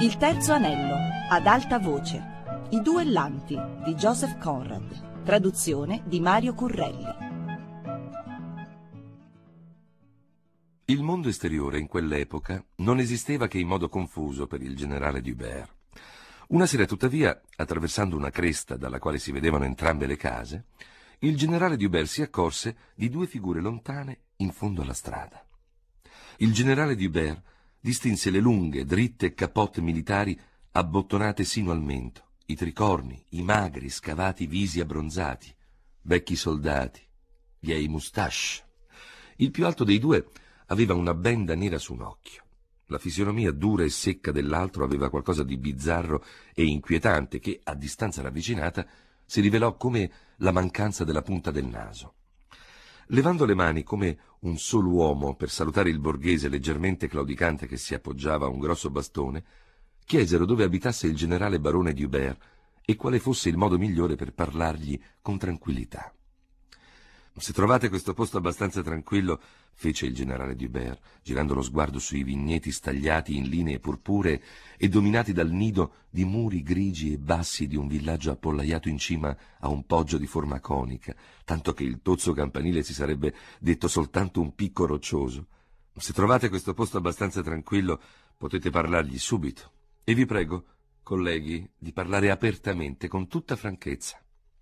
Il terzo anello, ad alta voce. I duellanti di Joseph Conrad. Traduzione di Mario Currelli. Il mondo esteriore in quell'epoca non esisteva che in modo confuso per il generale D'Hubert. Una sera, tuttavia, attraversando una cresta dalla quale si vedevano entrambe le case, il generale D'Hubert si accorse di due figure lontane in fondo alla strada. Il generale D'Hubert distinse le lunghe, dritte capote militari abbottonate sino al mento, i tricorni, i magri, scavati visi abbronzati, vecchi soldati, miei moustache. Il più alto dei due aveva una benda nera su un occhio. La fisionomia dura e secca dell'altro aveva qualcosa di bizzarro e inquietante che, a distanza ravvicinata, si rivelò come la mancanza della punta del naso. Levando le mani come un solo uomo per salutare il borghese leggermente claudicante che si appoggiava a un grosso bastone, chiesero dove abitasse il generale barone D'Hubert e quale fosse il modo migliore per parlargli con tranquillità. «Se trovate questo posto abbastanza tranquillo», fece il generale D'Hubert, girando lo sguardo sui vigneti stagliati in linee purpuree e dominati dal nido di muri grigi e bassi di un villaggio appollaiato in cima a un poggio di forma conica, tanto che il tozzo campanile si sarebbe detto soltanto un picco roccioso. «Se trovate questo posto abbastanza tranquillo, potete parlargli subito. E vi prego, colleghi, di parlare apertamente, con tutta franchezza».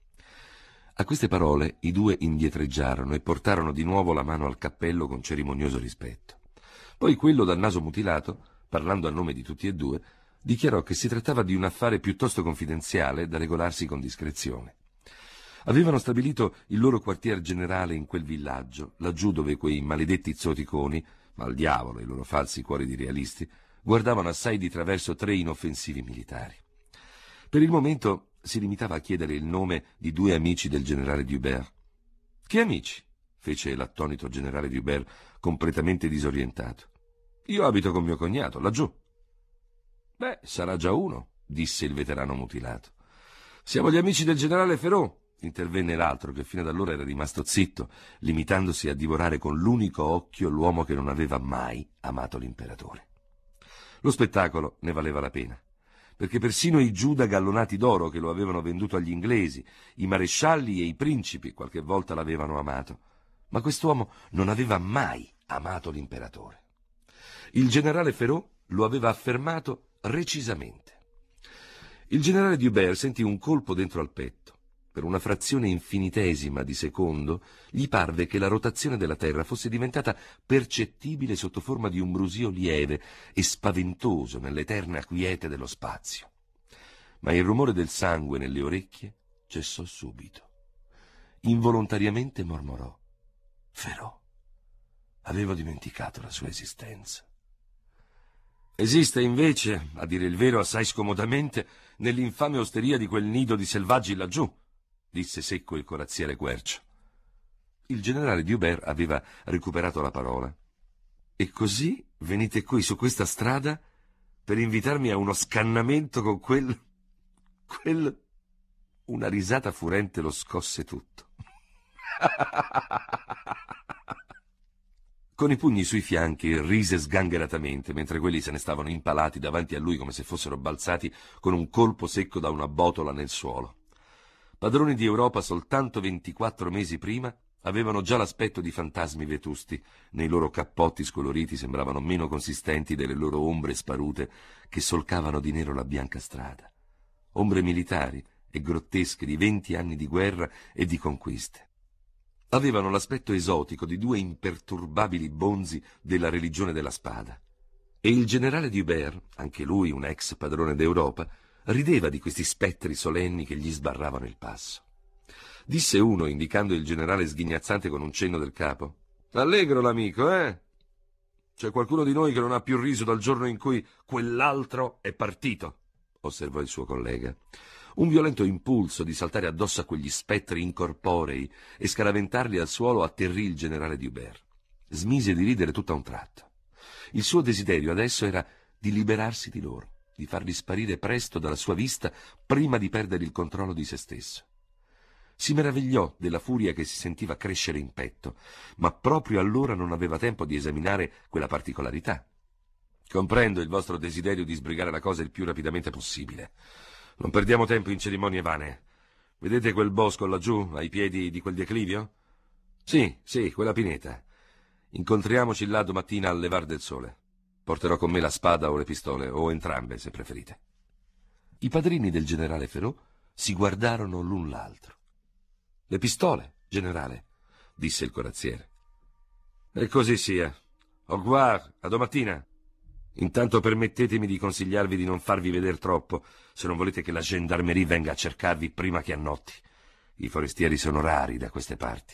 A queste parole i due indietreggiarono e portarono di nuovo la mano al cappello con cerimonioso rispetto. Poi quello dal naso mutilato, parlando a nome di tutti e due, dichiarò che si trattava di un affare piuttosto confidenziale da regolarsi con discrezione. Avevano stabilito il loro quartier generale in quel villaggio, laggiù dove quei maledetti zoticoni, ma al diavolo i loro falsi cuori di realisti, guardavano assai di traverso tre inoffensivi militari. Per il momento si limitava a chiedere il nome di due amici del generale D'Hubert. «Che amici?» fece l'attonito generale D'Hubert, completamente disorientato. «Io abito con mio cognato, laggiù». «Beh, sarà già uno», disse il veterano mutilato. «Siamo gli amici del generale Ferraud», intervenne l'altro, che fino ad allora era rimasto zitto, limitandosi a divorare con l'unico occhio l'uomo che non aveva mai amato l'imperatore. Lo spettacolo ne valeva la pena, perché persino i Giuda gallonati d'oro che lo avevano venduto agli inglesi, i marescialli e i principi qualche volta l'avevano amato, ma quest'uomo non aveva mai amato l'imperatore. Il generale Ferraud lo aveva affermato recisamente. Il generale D'Hubert sentì un colpo dentro al petto. Per una frazione infinitesima di secondo gli parve che la rotazione della terra fosse diventata percettibile sotto forma di un brusio lieve e spaventoso nell'eterna quiete dello spazio. Ma il rumore del sangue nelle orecchie cessò subito. Involontariamente mormorò: «Ferraud, avevo dimenticato la sua esistenza». «Esiste invece, a dire il vero assai scomodamente, nell'infame osteria di quel nido di selvaggi laggiù», disse secco il corazziere Quercio. Il generale D'Hubert aveva recuperato la parola. «E così venite qui su questa strada per invitarmi a uno scannamento con quel... Una risata furente lo scosse tutto. Con i pugni sui fianchi rise sgangheratamente, mentre quelli se ne stavano impalati davanti a lui come se fossero balzati con un colpo secco da una botola nel suolo. Padroni di Europa soltanto 24 mesi prima avevano già l'aspetto di fantasmi vetusti. Nei loro cappotti scoloriti sembravano meno consistenti delle loro ombre sparute che solcavano di nero la bianca strada. Ombre militari e grottesche di 20 anni di guerra e di conquiste. Avevano l'aspetto esotico di due imperturbabili bonzi della religione della spada. E il generale D'Hubert, anche lui un ex padrone d'Europa, rideva di questi spettri solenni che gli sbarravano il passo. Disse uno, indicando il generale sghignazzante con un cenno del capo: «Allegro l'amico, eh? C'è qualcuno di noi che non ha più riso dal giorno in cui quell'altro è partito», osservò il suo collega. Un violento impulso di saltare addosso a quegli spettri incorporei e scaraventarli al suolo atterrì il generale D'Hubert. Smise di ridere tutto a un tratto. Il suo desiderio adesso era di liberarsi di loro, di farli sparire presto dalla sua vista prima di perdere il controllo di se stesso. Si meravigliò della furia che si sentiva crescere in petto, ma proprio allora non aveva tempo di esaminare quella particolarità. Comprendo il vostro desiderio di sbrigare la cosa il più rapidamente possibile. Non perdiamo tempo in cerimonie vane. Vedete quel bosco laggiù, ai piedi di quel declivio? Sì, quella pineta. Incontriamoci là domattina al levar del sole. Porterò con me la spada o le pistole, o entrambe, se preferite. I padrini del generale Ferraud si guardarono l'un l'altro. Le pistole, generale, disse il corazziere. E così sia. Au revoir, a domattina. Intanto permettetemi di consigliarvi di non farvi vedere troppo, se non volete che la gendarmerie venga a cercarvi prima che annotti. I forestieri sono rari da queste parti.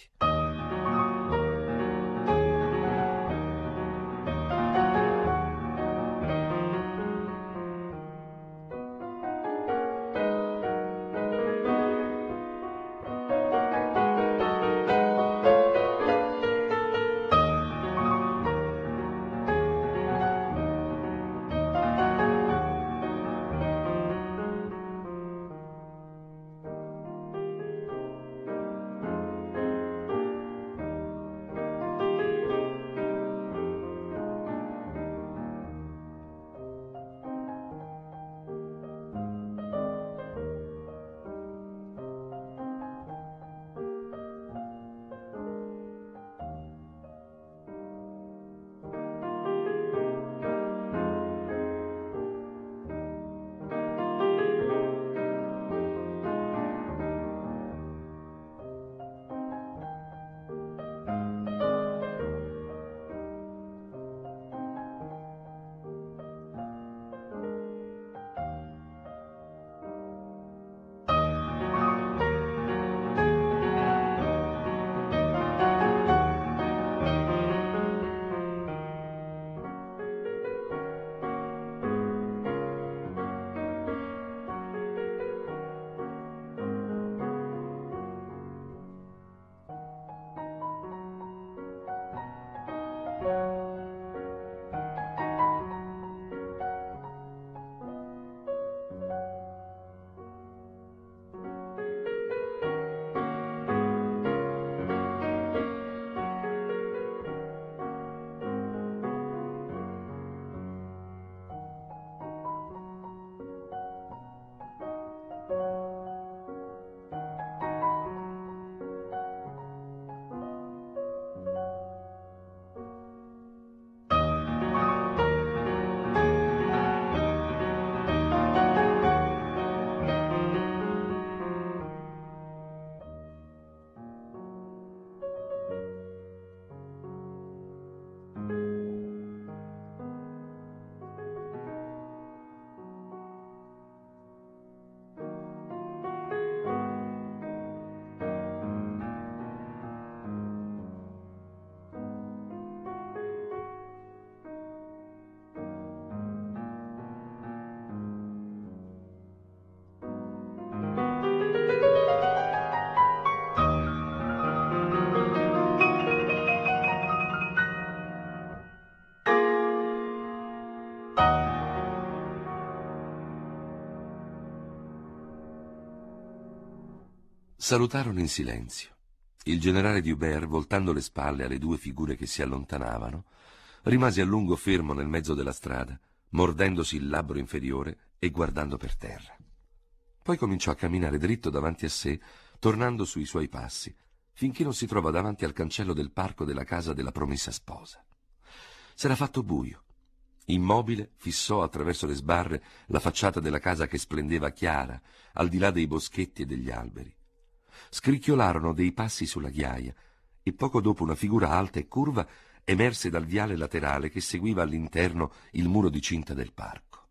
Salutarono in silenzio. Il generale D'Hubert, voltando le spalle alle due figure che si allontanavano, rimase a lungo fermo nel mezzo della strada, mordendosi il labbro inferiore e guardando per terra. Poi cominciò a camminare dritto davanti a sé, tornando sui suoi passi, finché non si trovò davanti al cancello del parco della casa della promessa sposa. S'era fatto buio. Immobile fissò attraverso le sbarre la facciata della casa che splendeva chiara, al di là dei boschetti e degli alberi. Scricchiolarono dei passi sulla ghiaia e poco dopo una figura alta e curva emerse dal viale laterale che seguiva all'interno il muro di cinta del parco.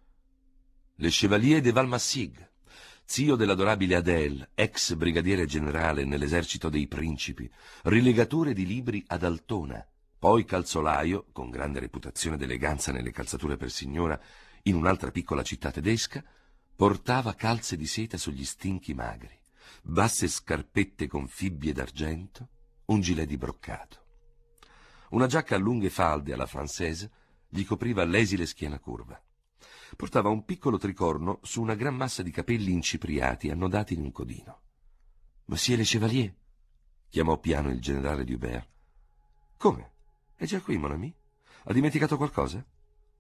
Le Chevalier de Valmassig, zio dell'adorabile Adèle, ex brigadiere generale nell'esercito dei principi, rilegatore di libri ad Altona, poi calzolaio, con grande reputazione d'eleganza nelle calzature per signora, in un'altra piccola città tedesca, portava calze di seta sugli stinchi magri, basse scarpette con fibbie d'argento, un gilet di broccato. Una giacca a lunghe falde alla française gli copriva l'esile schiena curva. Portava un piccolo tricorno su una gran massa di capelli incipriati annodati in un codino. «Monsieur le Chevalier?» chiamò piano il generale D'Hubert. «Come? È già qui, mon ami? Ha dimenticato qualcosa?»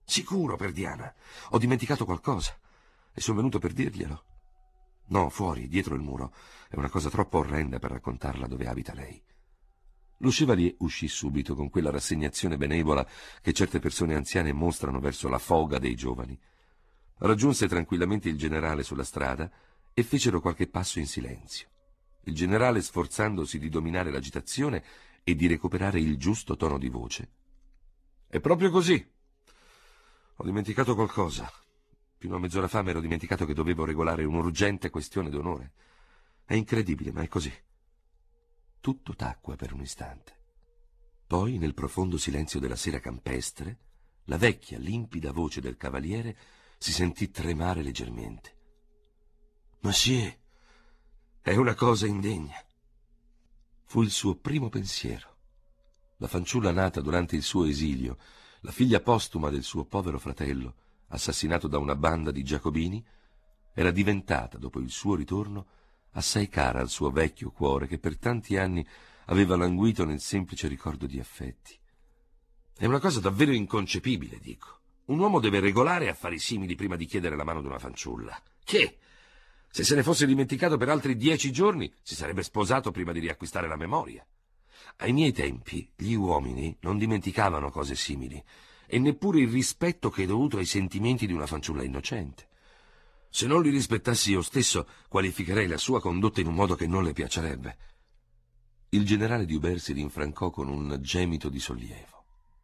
Sicuro, per Diana. Ho dimenticato qualcosa e sono venuto per dirglielo. No, fuori, dietro il muro. È una cosa troppo orrenda per raccontarla dove abita lei. Lo Chevalier uscì subito con quella rassegnazione benevola che certe persone anziane mostrano verso la foga dei giovani. Raggiunse tranquillamente il generale sulla strada e fecero qualche passo in silenzio. Il generale, sforzandosi di dominare l'agitazione e di recuperare il giusto tono di voce: «È proprio così. Ho dimenticato qualcosa. Fino a mezz'ora fa mi ero dimenticato che dovevo regolare un'urgente questione d'onore. È incredibile, ma è così». Tutto tacque per un istante. Poi, nel profondo silenzio della sera campestre, la vecchia, limpida voce del cavaliere si sentì tremare leggermente. «Monsieur, è una cosa indegna». Fu il suo primo pensiero. La fanciulla nata durante il suo esilio, la figlia postuma del suo povero fratello, assassinato da una banda di giacobini, era diventata, dopo il suo ritorno, assai cara al suo vecchio cuore che per tanti anni aveva languito nel semplice ricordo di affetti. È una cosa davvero inconcepibile, dico. Un uomo deve regolare affari simili prima di chiedere la mano di una fanciulla. Che, se se ne fosse dimenticato per altri 10 giorni, si sarebbe sposato prima di riacquistare la memoria. Ai miei tempi, gli uomini non dimenticavano cose simili, e neppure il rispetto che è dovuto ai sentimenti di una fanciulla innocente. Se non li rispettassi io stesso, qualificherei la sua condotta in un modo che non le piacerebbe. Il generale Dubert si rinfrancò con un gemito di sollievo.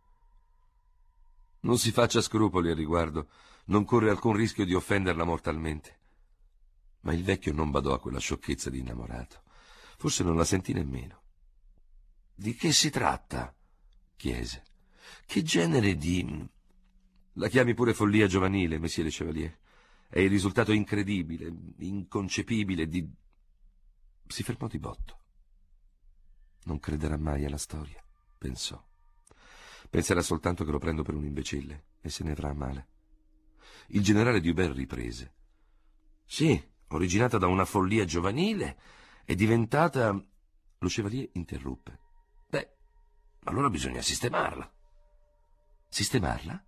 Non si faccia scrupoli al riguardo, non corre alcun rischio di offenderla mortalmente. Ma il vecchio non badò a quella sciocchezza di innamorato. Forse non la sentì nemmeno. «Di che si tratta?» chiese. «Che genere di...» «La chiami pure follia giovanile, Monsieur le Chevalier. È il risultato incredibile, inconcepibile di...» Si fermò di botto. «Non crederà mai alla storia», pensò. «Penserà soltanto che lo prendo per un imbecille e se ne avrà a male». Il generale Dubert riprese. «Sì, originata da una follia giovanile, è diventata...» Lo Chevalier interruppe. «Beh, allora bisogna sistemarla». «Sistemarla?»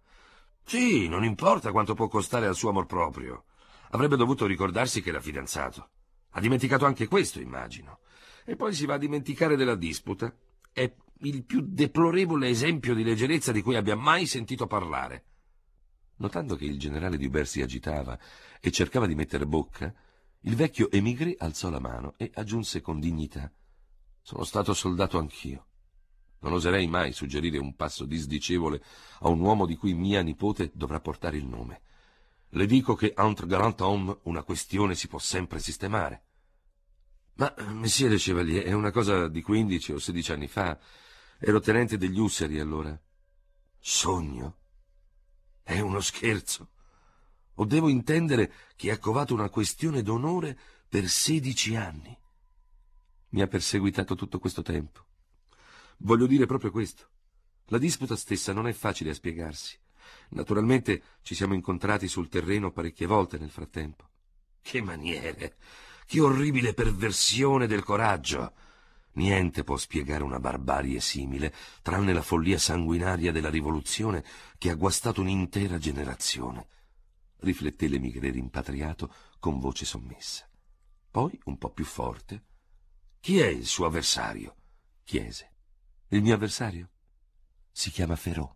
«Sì, non importa quanto può costare al suo amor proprio. Avrebbe dovuto ricordarsi che era fidanzato. Ha dimenticato anche questo, immagino. E poi si va a dimenticare della disputa. È il più deplorevole esempio di leggerezza di cui abbia mai sentito parlare». Notando che il generale Dubert si agitava e cercava di mettere bocca, il vecchio émigré alzò la mano e aggiunse con dignità: «Sono stato soldato anch'io. Non oserei mai suggerire un passo disdicevole a un uomo di cui mia nipote dovrà portare il nome. Le dico che entre grand homme una questione si può sempre sistemare». «Ma, Monsieur le Chevalier, è una cosa di 15 o 16 anni fa. Ero tenente degli Usseri allora». «Sogno? È uno scherzo? O devo intendere che ha covato una questione d'onore per 16 anni?» «Mi ha perseguitato tutto questo tempo. Voglio dire proprio questo. La disputa stessa non è facile a spiegarsi. Naturalmente ci siamo incontrati sul terreno parecchie volte nel frattempo». «Che maniere! Che orribile perversione del coraggio! Niente può spiegare una barbarie simile, tranne la follia sanguinaria della rivoluzione che ha guastato un'intera generazione», rifletté l'emigré rimpatriato con voce sommessa. Poi, un po' più forte: «Chi è il suo avversario?» chiese. «Il mio avversario? Si chiama Ferraud».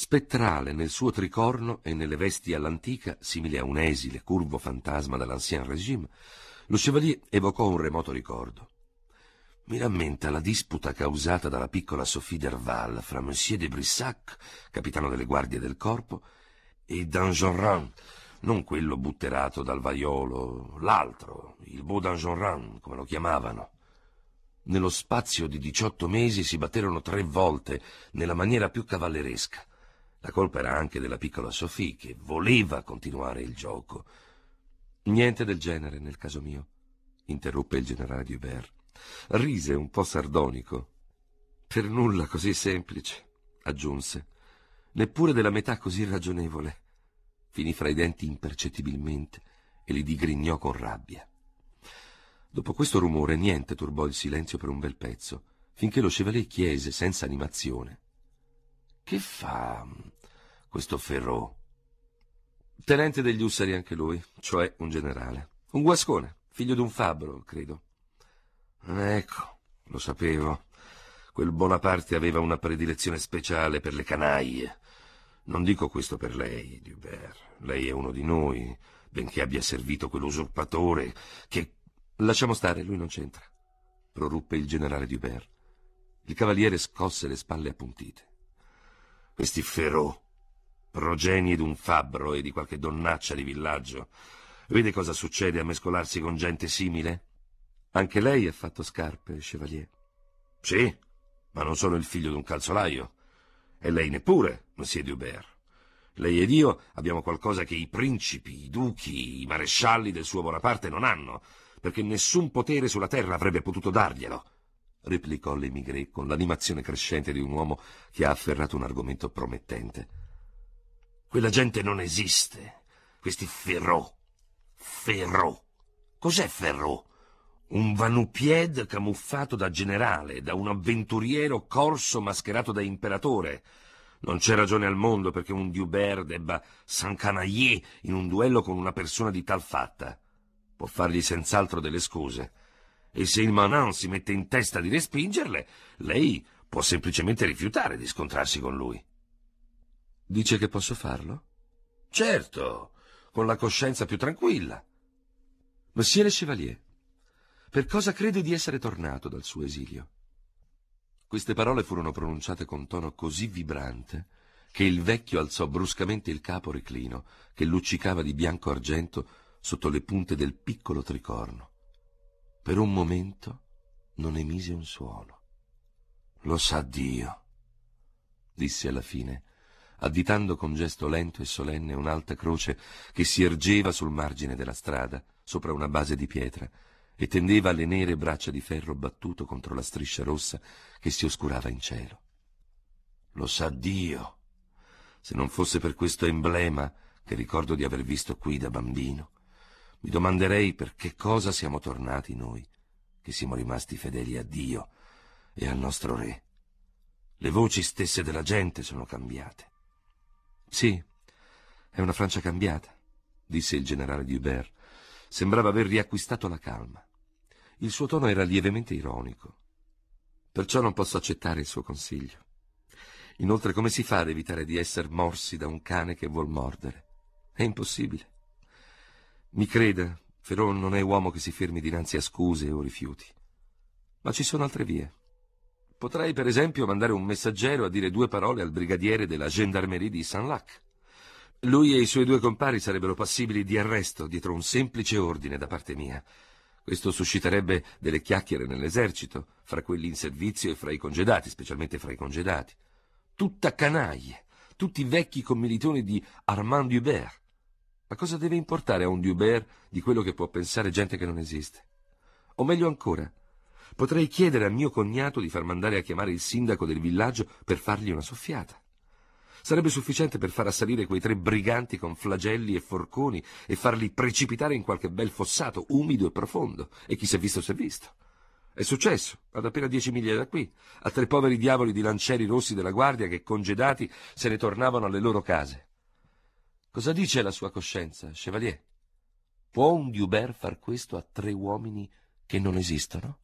Spettrale nel suo tricorno e nelle vesti all'antica, simile a un esile, curvo fantasma dell'Ancien Régime, lo Chevalier evocò un remoto ricordo. Mi rammenta la disputa causata dalla piccola Sophie Derval fra Monsieur de Brissac, capitano delle guardie del corpo, e d'Enjolras, non quello butterato dal vaiolo, l'altro, il beau d'Enjolras, come lo chiamavano. Nello spazio di 18 mesi si batterono 3 volte, nella maniera più cavalleresca. La colpa era anche della piccola Sophie, che voleva continuare il gioco. Niente del genere nel caso mio, interruppe il generale Dubert. Rise un po' sardonico. Per nulla così semplice, aggiunse. Neppure della metà così ragionevole. Finì fra i denti impercettibilmente e li digrignò con rabbia. Dopo questo rumore niente turbò il silenzio per un bel pezzo, finché lo Chevalier chiese senza animazione: «Che fa questo Ferraud?» «Tenente degli ussari anche lui, cioè un generale. Un guascone, figlio d'un fabbro, credo». «Ecco, lo sapevo. Quel Bonaparte aveva una predilezione speciale per le canaglie. Non dico questo per lei, Dubert. Lei è uno di noi, benché abbia servito quell'usurpatore che...» «Lasciamo stare, lui non c'entra», proruppe il generale Dubert. Il cavaliere scosse le spalle appuntite. «Questi Ferraud, progenie d'un fabbro e di qualche donnaccia di villaggio. Vede cosa succede a mescolarsi con gente simile?» «Anche lei ha fatto scarpe, Chevalier». «Sì, ma non sono il figlio d'un calzolaio. E lei neppure, Monsieur Dubert. Lei ed io abbiamo qualcosa che i principi, i duchi, i marescialli del suo Bonaparte non hanno, perché nessun potere sulla terra avrebbe potuto darglielo», replicò l'Émigré con l'animazione crescente di un uomo che ha afferrato un argomento promettente. «Quella gente non esiste, questi Ferraud. Ferraud. Cos'è Ferraud? Un vanupied camuffato da generale, da un avventuriero corso mascherato da imperatore. Non c'è ragione al mondo perché un Dubert debba s'encanailler in un duello con una persona di tal fatta. Può fargli senz'altro delle scuse. E se il Manant si mette in testa di respingerle, lei può semplicemente rifiutare di scontrarsi con lui». «Dice che posso farlo?» «Certo, con la coscienza più tranquilla». «Monsieur le Chevalier, per cosa crede di essere tornato dal suo esilio?» Queste parole furono pronunciate con tono così vibrante che il vecchio alzò bruscamente il capo reclino, che luccicava di bianco argento sotto le punte del piccolo tricorno. Per un momento non emise un suono. «Lo sa Dio», disse alla fine, additando con gesto lento e solenne un'alta croce che si ergeva sul margine della strada, sopra una base di pietra, e tendeva le nere braccia di ferro battuto contro la striscia rossa che si oscurava in cielo. «Lo sa Dio. Se non fosse per questo emblema che ricordo di aver visto qui da bambino, mi domanderei per che cosa siamo tornati noi, che siamo rimasti fedeli a Dio e al nostro re. Le voci stesse della gente sono cambiate». «Sì, è una Francia cambiata», disse il generale Dubert. Sembrava aver riacquistato la calma. Il suo tono era lievemente ironico. «Perciò non posso accettare il suo consiglio. Inoltre, come si fa ad evitare di essere morsi da un cane che vuol mordere? È impossibile. Mi creda, Ferraud non è uomo che si fermi dinanzi a scuse o rifiuti. Ma ci sono altre vie. Potrei, per esempio, mandare un messaggero a dire 2 parole al brigadiere della gendarmerie di Saint-Lac. Lui e i suoi 2 compari sarebbero passibili di arresto dietro un semplice ordine da parte mia. Questo susciterebbe delle chiacchiere nell'esercito, fra quelli in servizio e fra i congedati, specialmente fra i congedati. Tutta canaglie, tutti vecchi commilitoni di Armand Dubert. Ma cosa deve importare a un Dubert di quello che può pensare gente che non esiste? O meglio ancora, potrei chiedere a mio cognato di far mandare a chiamare il sindaco del villaggio per fargli una soffiata. Sarebbe sufficiente per far assalire quei 3 briganti con flagelli e forconi e farli precipitare in qualche bel fossato, umido e profondo. E chi s'è visto s'è visto. È successo, ad appena 10 miglia da qui, a 3 poveri diavoli di lancieri rossi della guardia che, congedati, se ne tornavano alle loro case. Cosa dice la sua coscienza, Chevalier? Può un Dubert far questo a 3 uomini che non esistono?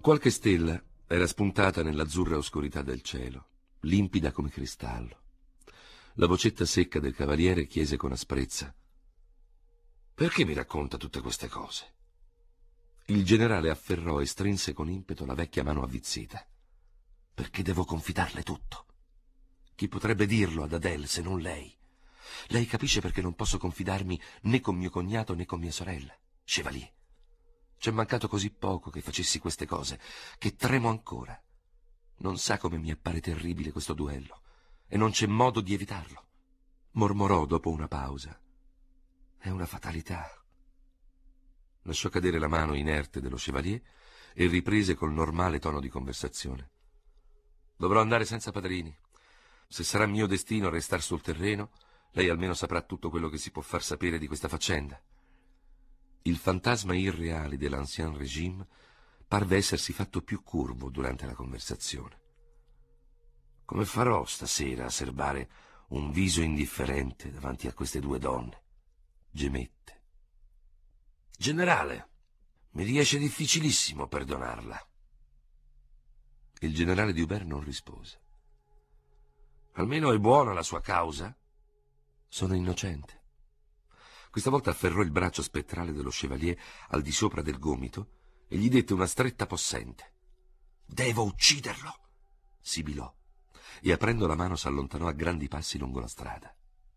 Qualche stella era spuntata nell'azzurra oscurità del cielo, limpida come cristallo. La vocetta secca del cavaliere chiese con asprezza: «Perché mi racconta tutte queste cose?» Il generale afferrò e strinse con impeto la vecchia mano avvizzita. «Perché devo confidarle tutto. Chi potrebbe dirlo ad Adele se non lei? Lei capisce perché non posso confidarmi né con mio cognato né con mia sorella, Chevalier. C'è mancato così poco che facessi queste cose, che tremo ancora. Non sa come mi appare terribile questo duello, e non c'è modo di evitarlo», mormorò dopo una pausa. «È una fatalità». Lasciò cadere la mano inerte dello Chevalier e riprese col normale tono di conversazione. «Dovrò andare senza padrini. Se sarà mio destino restar sul terreno, lei almeno saprà tutto quello che si può far sapere di questa faccenda». Il fantasma irreale dell'ancien régime parve essersi fatto più curvo durante la conversazione. «Come farò stasera a serbare un viso indifferente davanti a queste due donne?» gemette. «Generale, mi riesce difficilissimo perdonarla». Il generale D'Hubert non rispose. «Almeno è buona la sua causa?» «Sono innocente». Questa volta afferrò il braccio spettrale dello Chevalier al di sopra del gomito e gli dette una stretta possente. «Devo ucciderlo!» sibilò, e aprendo la mano s'allontanò a grandi passi lungo la strada.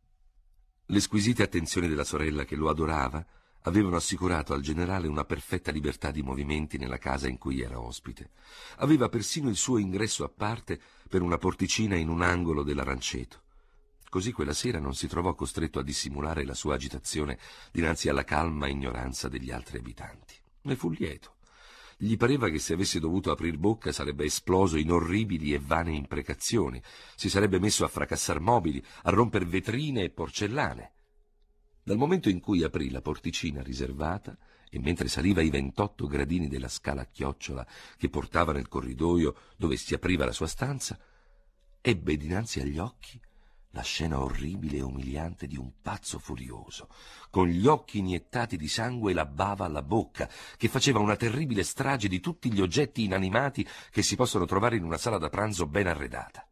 Le squisite attenzioni della sorella, che lo adorava, avevano assicurato al generale una perfetta libertà di movimenti nella casa in cui era ospite. Aveva persino il suo ingresso a parte per una porticina in un angolo dell'Aranceto. Così quella sera non si trovò costretto a dissimulare la sua agitazione dinanzi alla calma ignoranza degli altri abitanti. Ne fu lieto. Gli pareva che se avesse dovuto aprir bocca sarebbe esploso in orribili e vane imprecazioni, si sarebbe messo a fracassar mobili, a romper vetrine e porcellane. Dal momento in cui aprì la porticina riservata e mentre saliva i 28 gradini della scala a chiocciola che portava nel corridoio dove si apriva la sua stanza, ebbe dinanzi agli occhi la scena orribile e umiliante di un pazzo furioso, con gli occhi iniettati di sangue e la bava alla bocca, che faceva una terribile strage di tutti gli oggetti inanimati che si possono trovare in una sala da pranzo ben arredata.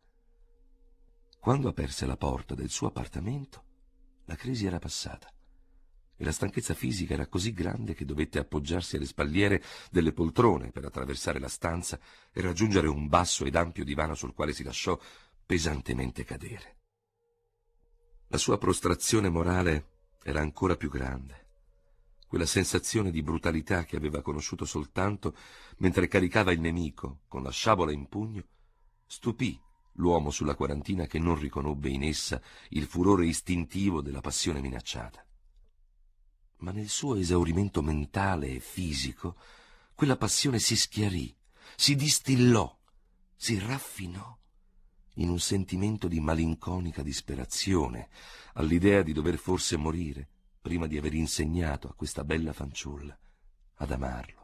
Quando aperse la porta del suo appartamento, la crisi era passata e la stanchezza fisica era così grande che dovette appoggiarsi alle spalliere delle poltrone per attraversare la stanza e raggiungere un basso ed ampio divano sul quale si lasciò pesantemente cadere. La sua prostrazione morale era ancora più grande. Quella sensazione di brutalità che aveva conosciuto soltanto mentre caricava il nemico con la sciabola in pugno stupì l'uomo sulla quarantina, che non riconobbe in essa il furore istintivo della passione minacciata. Ma nel suo esaurimento mentale e fisico quella passione si schiarì, si distillò, si raffinò in un sentimento di malinconica disperazione all'idea di dover forse morire prima di aver insegnato a questa bella fanciulla ad amarlo.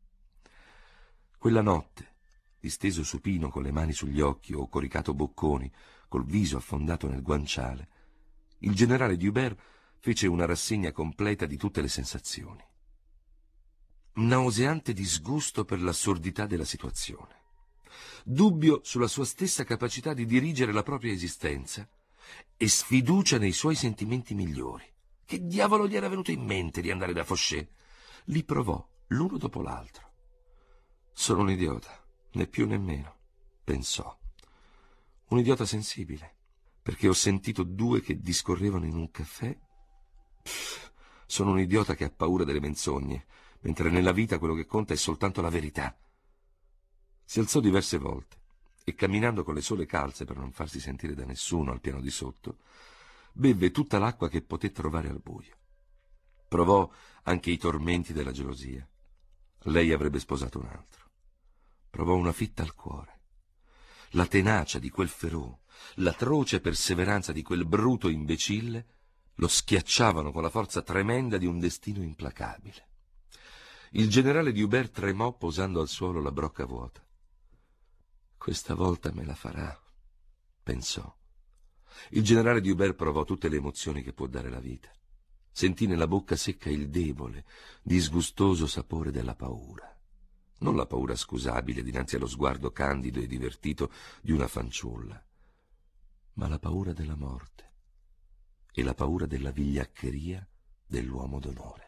Quella notte, disteso supino con le mani sugli occhi o coricato bocconi, col viso affondato nel guanciale, il generale D'Hubert fece una rassegna completa di tutte le sensazioni. Nauseante disgusto per l'assurdità della situazione, dubbio sulla sua stessa capacità di dirigere la propria esistenza e sfiducia nei suoi sentimenti migliori. Che diavolo gli era venuto in mente di andare da Fauché? Li provò l'uno dopo l'altro. «Sono un idiota, né più né meno», pensò. «Un idiota sensibile, perché ho sentito due che discorrevano in un caffè. Sono un idiota che ha paura delle menzogne, mentre nella vita quello che conta è soltanto la verità». Si alzò diverse volte e, camminando con le sole calze per non farsi sentire da nessuno al piano di sotto, bevve tutta l'acqua che poté trovare al buio. Provò anche i tormenti della gelosia. Lei avrebbe sposato un altro. Provò una fitta al cuore. La tenacia di quel Ferraud, l'atroce perseveranza di quel bruto imbecille lo schiacciavano con la forza tremenda di un destino implacabile. Il generale D'Hubert tremò posando al suolo la brocca vuota. «Questa volta me la farà», pensò. Il generale D'Hubert provò tutte le emozioni che può dare la vita. Sentì nella bocca secca il debole, disgustoso sapore della paura. non la paura scusabile dinanzi allo sguardo candido e divertito di una fanciulla, ma la paura della morte e la paura della vigliaccheria dell'uomo d'onore.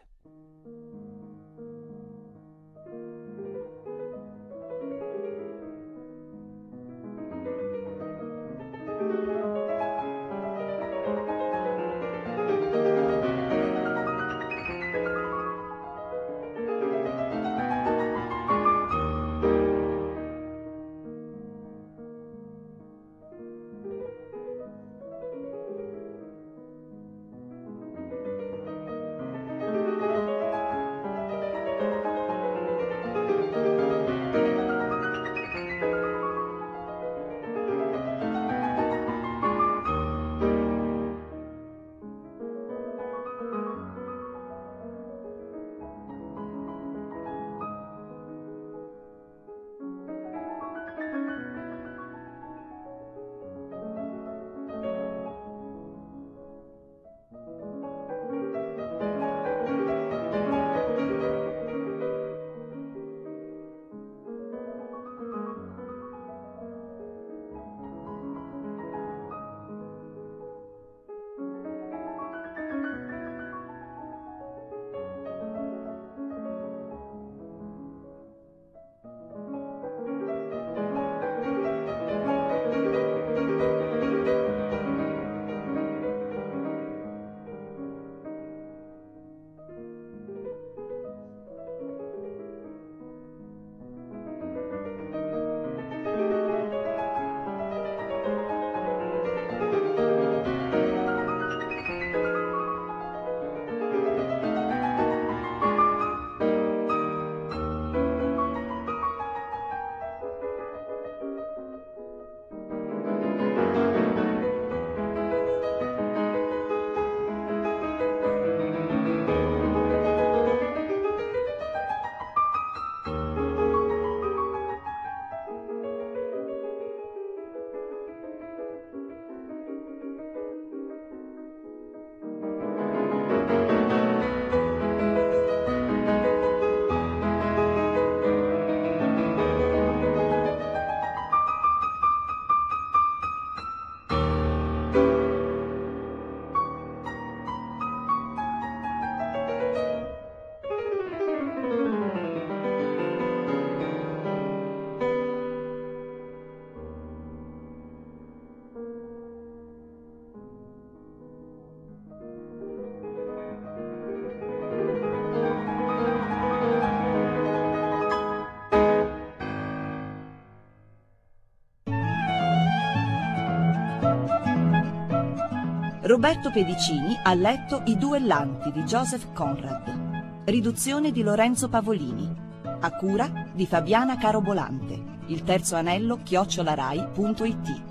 Roberto Pedicini ha letto I duellanti di Joseph Conrad. Riduzione di Lorenzo Pavolini. A cura di Fabiana Carobolante. Il terzo anello @rai.it.